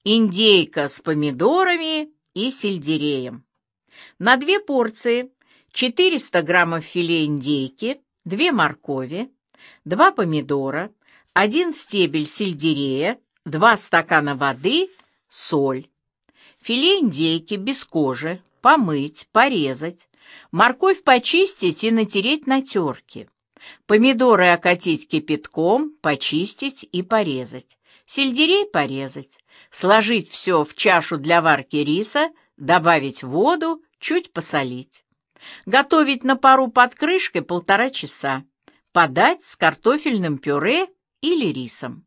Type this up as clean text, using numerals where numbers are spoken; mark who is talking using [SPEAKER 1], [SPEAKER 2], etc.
[SPEAKER 1] индейка с помидорами и сельдереем. На 2 порции 400 граммов филе индейки, 2 моркови, 2 помидора, 1 стебель сельдерея, 2 стакана воды, соль. Филе индейки без кожи помыть, порезать, морковь почистить и натереть на терке. Помидоры окатить кипятком, почистить и порезать. Сельдерей порезать. Сложить все в чашу для варки риса, добавить воду, чуть посолить. Готовить на пару под крышкой 1,5 часа. Подать с картофельным пюре или рисом.